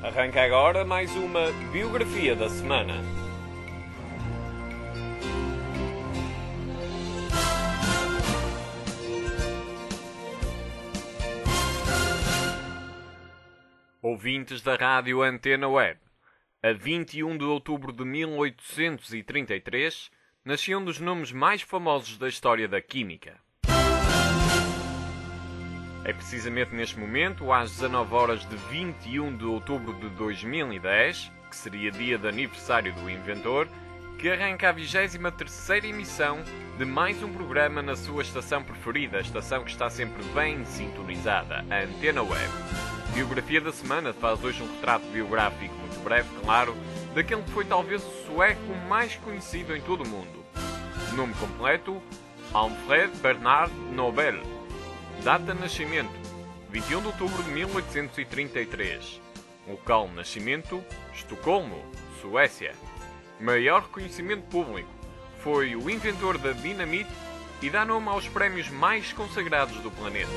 Arranca agora mais uma biografia da semana. Ouvintes da Rádio Antena Web, a 21 de outubro de 1833, nascia um dos nomes mais famosos da história da química. É precisamente neste momento, às 19 horas de 21 de outubro de 2010, que seria dia de aniversário do inventor, que arranca a 23ª emissão de mais um programa na sua estação preferida, a estação que está sempre bem sintonizada, a Antena Web. Biografia da semana faz hoje um retrato biográfico muito breve, claro, daquele que foi talvez o sueco mais conhecido em todo o mundo. Nome completo: Alfred Bernard Nobel. Data de nascimento: 21 de outubro de 1833. Local de nascimento: Estocolmo, Suécia. Maior reconhecimento público: foi o inventor da dinamite e dá nome aos prémios mais consagrados do planeta.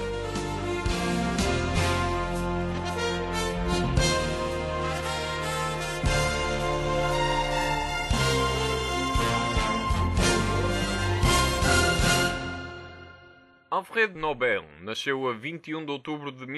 Alfred Nobel nasceu a 21 de outubro de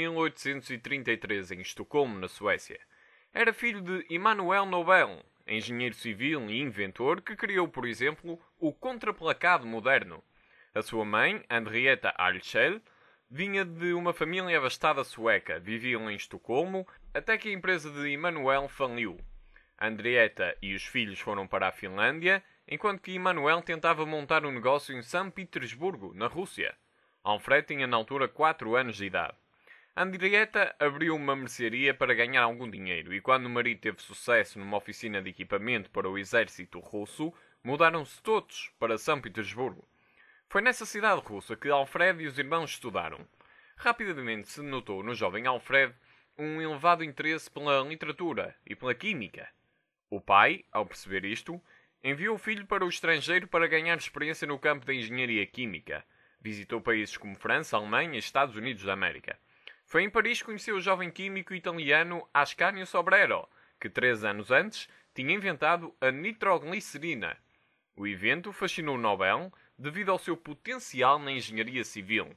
1833 em Estocolmo, na Suécia. Era filho de Emanuel Nobel, engenheiro civil e inventor que criou, por exemplo, o contraplacado moderno. A sua mãe, Henrietta Alschel, vinha de uma família abastada sueca. Viviam em Estocolmo até que a empresa de Emanuel faliu. Henrietta e os filhos foram para a Finlândia, enquanto que Emanuel tentava montar um negócio em São Petersburgo, na Rússia. Alfred tinha na altura 4 anos de idade. Henrietta abriu uma mercearia para ganhar algum dinheiro e quando o marido teve sucesso numa oficina de equipamento para o exército russo, mudaram-se todos para São Petersburgo. Foi nessa cidade russa que Alfred e os irmãos estudaram. Rapidamente se notou no jovem Alfred um elevado interesse pela literatura e pela química. O pai, ao perceber isto, enviou o filho para o estrangeiro para ganhar experiência no campo da engenharia química. Visitou países como França, Alemanha e Estados Unidos da América. Foi em Paris que conheceu o jovem químico italiano Ascanio Sobrero, que 3 anos antes tinha inventado a nitroglicerina. O evento fascinou Nobel devido ao seu potencial na engenharia civil.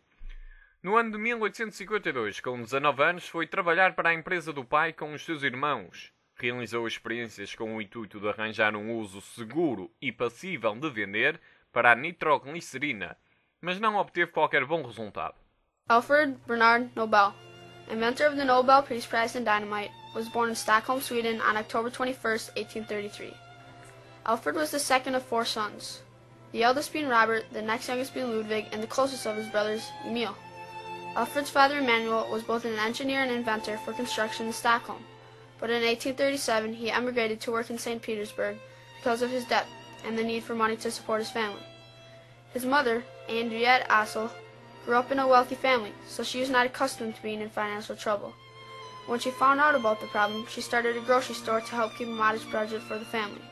No ano de 1852, com 19 anos, foi trabalhar para a empresa do pai com os seus irmãos. Realizou experiências com o intuito de arranjar um uso seguro e passível de vender para a nitroglicerina, mas não obteve qualquer bom resultado. Alfred Bernard Nobel, inventor of the Nobel Peace Prize in Dynamite, was born in Stockholm, Sweden on October 21, 1833. Alfred was the second of 4 sons, the eldest being Robert, the next youngest being Ludwig, and the closest of his brothers, Emil. Alfred's father, Emanuel, was both an engineer and inventor for construction in Stockholm, but in 1837 he emigrated to work in St. Petersburg because of his debt and the need for money to support his family. His mother, Henriette Assel, grew up in a wealthy family, so she was not accustomed to being in financial trouble. When she found out about the problem, she started a grocery store to help keep a modest budget for the family.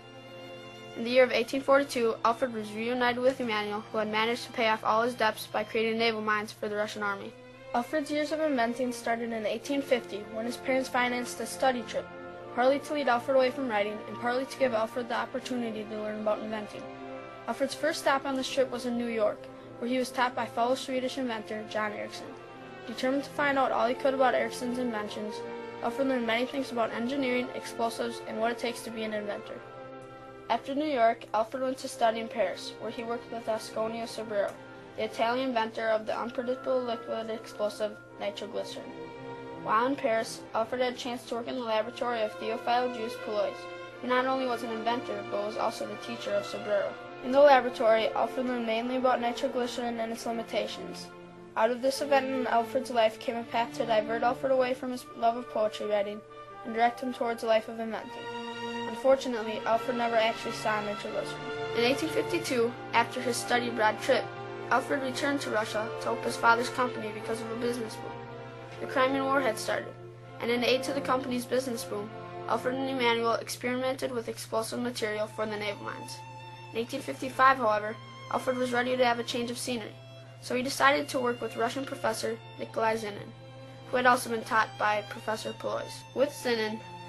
In the year of 1842, Alfred was reunited with Emanuel, who had managed to pay off all his debts by creating naval mines for the Russian army. Alfred's years of inventing started in 1850, when his parents financed a study trip, partly to lead Alfred away from writing, and partly to give Alfred the opportunity to learn about inventing. Alfred's first stop on this trip was in New York, where he was taught by fellow Swedish inventor John Ericsson. Determined to find out all he could about Ericsson's inventions, Alfred learned many things about engineering, explosives, and what it takes to be an inventor. After New York, Alfred went to study in Paris, where he worked with Ascanio Sobrero, the Italian inventor of the unpredictable liquid explosive nitroglycerin. While in Paris, Alfred had a chance to work in the laboratory of Theophile Jules Poulois, who not only was an inventor, but was also the teacher of Sobrero. In the laboratory, Alfred learned mainly about nitroglycerin and its limitations. Out of this event in Alfred's life came a path to divert Alfred away from his love of poetry writing and direct him towards a life of inventing. Unfortunately, Alfred never actually saw nitroglycerin. In 1852, after his study abroad trip, Alfred returned to Russia to help his father's company because of a business boom. The Crimean War had started, and in aid to the company's business boom, Alfred and Emanuel experimented with explosive material for the naval mines. In 1855, however, Alfred was ready to have a change of scenery, so he decided to work with Russian professor Nikolai Zinin, who had also been taught by Professor Poulois. With Zinin,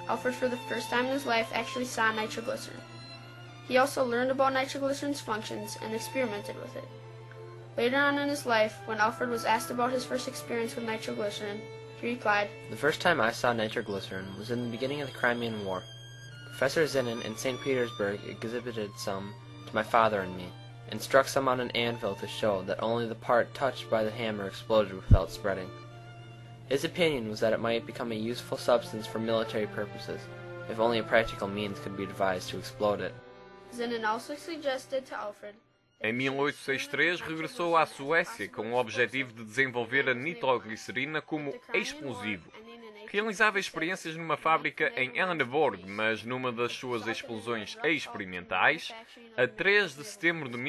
Alfred for the first time in his life actually saw nitroglycerin. He also learned about nitroglycerin's functions and experimented with it. Later on in his life, when Alfred was asked about his first experience with nitroglycerin, he replied, "The first time I saw nitroglycerin was in the beginning of the Crimean War. Professor Zinin in St. Petersburg exhibited some to my father and me, and struck some on an anvil to show that only the part touched by the hammer exploded without spreading. His opinion was that it might become a useful substance for military purposes, if only a practical means could be devised to explode it." Zinin also suggested to Alfred Em 1863, regressou à Suécia com o objetivo de desenvolver a nitroglicerina como explosivo. Realizava experiências numa fábrica em Eleneborg, mas numa das suas explosões experimentais, a 3 de setembro de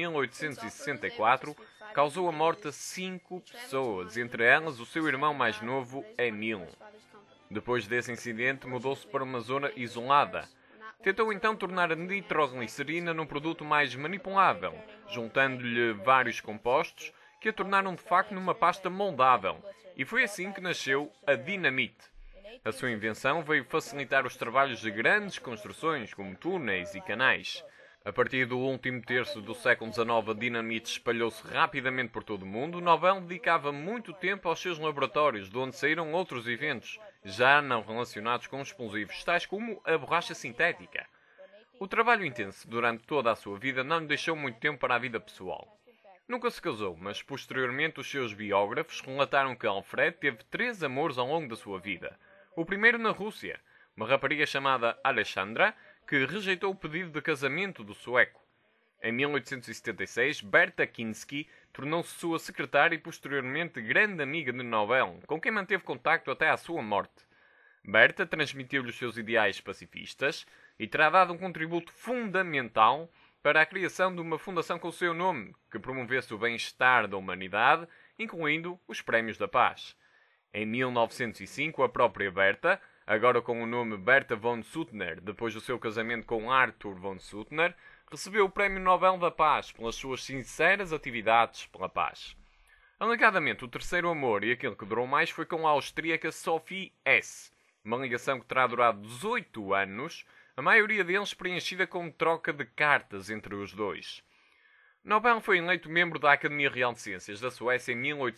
1864, causou a morte a 5 pessoas, entre elas o seu irmão mais novo, Emil. Depois desse incidente, mudou-se para uma zona isolada. Tentou então tornar a nitroglicerina num produto mais manipulável, juntando-lhe vários compostos que a tornaram de facto numa pasta moldável, e foi assim que nasceu a dinamite. A sua invenção veio facilitar os trabalhos de grandes construções, como túneis e canais. A partir do último terço do século XIX, a dinamite espalhou-se rapidamente por todo o mundo. Nobel dedicava muito tempo aos seus laboratórios, de onde saíram outros inventos, já não relacionados com explosivos, tais como a borracha sintética. O trabalho intenso durante toda a sua vida não lhe deixou muito tempo para a vida pessoal. Nunca se casou, mas posteriormente os seus biógrafos relataram que Alfred teve 3 amores ao longo da sua vida. O primeiro na Rússia, uma rapariga chamada Alexandra, que rejeitou o pedido de casamento do sueco. Em 1876, Berta Kinsky tornou-se sua secretária e posteriormente grande amiga de Nobel, com quem manteve contacto até à sua morte. Berta transmitiu-lhe os seus ideais pacifistas e terá dado um contributo fundamental para a criação de uma fundação com o seu nome, que promovesse o bem-estar da humanidade, incluindo os Prémios da Paz. Em 1905, a própria Berta, agora com o nome Berta von Suttner, depois do seu casamento com Arthur von Suttner, recebeu o Prémio Nobel da Paz pelas suas sinceras atividades pela paz. Alegadamente, o terceiro amor e aquele que durou mais foi com a austríaca Sophie Hess, uma ligação que terá durado 18 anos, a maioria deles preenchida com troca de cartas entre os dois. Nobel foi eleito membro da Academia Real de Ciências da Suécia em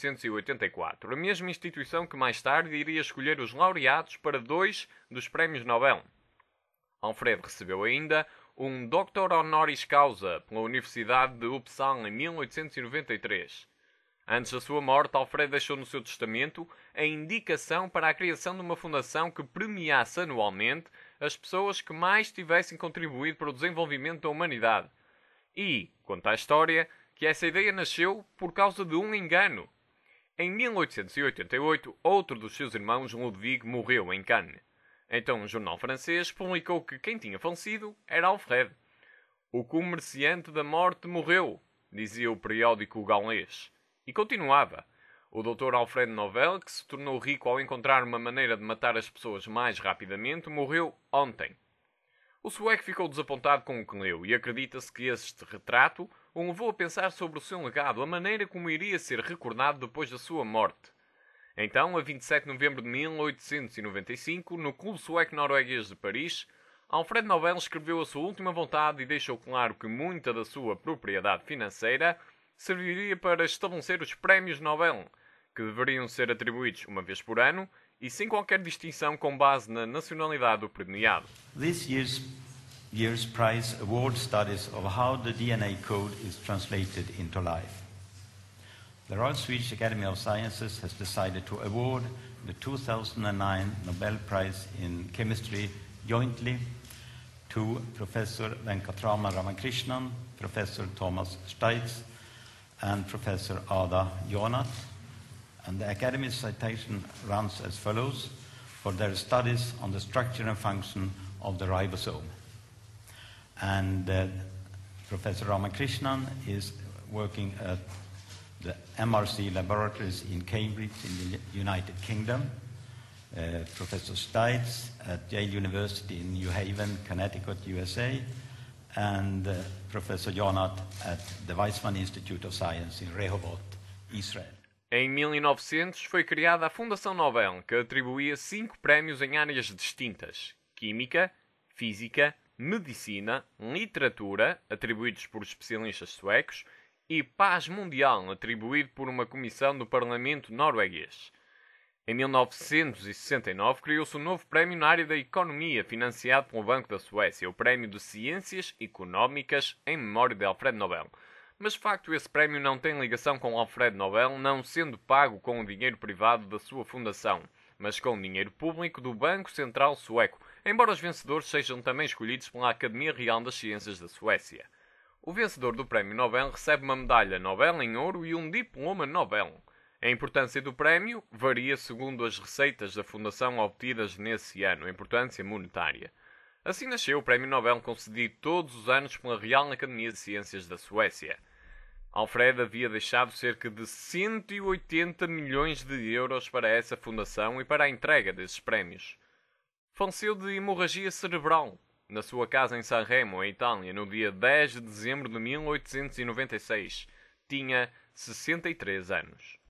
1884, a mesma instituição que mais tarde iria escolher os laureados para 2 dos prémios Nobel. Alfred recebeu ainda um Doctor Honoris Causa pela Universidade de Uppsala em 1893. Antes da sua morte, Alfred deixou no seu testamento a indicação para a criação de uma fundação que premiasse anualmente as pessoas que mais tivessem contribuído para o desenvolvimento da humanidade. E, conta a história, que essa ideia nasceu por causa de um engano. Em 1888, outro dos seus irmãos, Ludwig, morreu em Cannes. Então um jornal francês publicou que quem tinha falecido era Alfred. "O comerciante da morte morreu", dizia o periódico gaulês. E continuava: "O Dr. Alfred Nobel, que se tornou rico ao encontrar uma maneira de matar as pessoas mais rapidamente, morreu ontem." O sueco ficou desapontado com o que leu e acredita-se que este retrato o levou a pensar sobre o seu legado, a maneira como iria ser recordado depois da sua morte. Então, a 27 de novembro de 1895, no Clube Sueco-Norueguês de Paris, Alfred Nobel escreveu a sua última vontade e deixou claro que muita da sua propriedade financeira serviria para estabelecer os prémios Nobel, que deveriam ser atribuídos uma vez por ano e sem qualquer distinção com base na nacionalidade do premiado. This year's prize award studies of how the DNA code is translated into life. The Royal Swedish Academy of Sciences has decided to award the 2009 Nobel Prize in Chemistry jointly to Professor Venkatrama Ramakrishnan, Professor Thomas Steitz, and Professor Ada Jonath. And the Academy's citation runs as follows: for their studies on the structure and function of the ribosome. And Professor Ramakrishnan is working at the MRC laboratories in Cambridge in the United Kingdom. Professor Steitz at Yale University in New Haven, Connecticut, USA. And Professor Jonath at the Weizmann Institute of Science in Rehovot, Israel. Em 1900 foi criada a Fundação Nobel, que atribuía 5 prémios em áreas distintas. Química, Física, Medicina, Literatura, atribuídos por especialistas suecos, e Paz Mundial, atribuído por uma comissão do Parlamento norueguês. Em 1969 criou-se um novo prémio na área da economia, financiado pelo Banco da Suécia, o Prémio de Ciências Económicas em memória de Alfred Nobel. Mas de facto esse prémio não tem ligação com Alfred Nobel, não sendo pago com o dinheiro privado da sua fundação, mas com o dinheiro público do Banco Central Sueco, embora os vencedores sejam também escolhidos pela Academia Real das Ciências da Suécia. O vencedor do Prémio Nobel recebe uma medalha Nobel em ouro e um diploma Nobel. A importância do prémio varia segundo as receitas da fundação obtidas nesse ano, a importância monetária. Assim nasceu o Prémio Nobel concedido todos os anos pela Real Academia de Ciências da Suécia. Alfred havia deixado cerca de 180 milhões de euros para essa fundação e para a entrega desses prémios. Faleceu de hemorragia cerebral na sua casa em Sanremo, em Itália, no dia 10 de dezembro de 1896. Tinha 63 anos.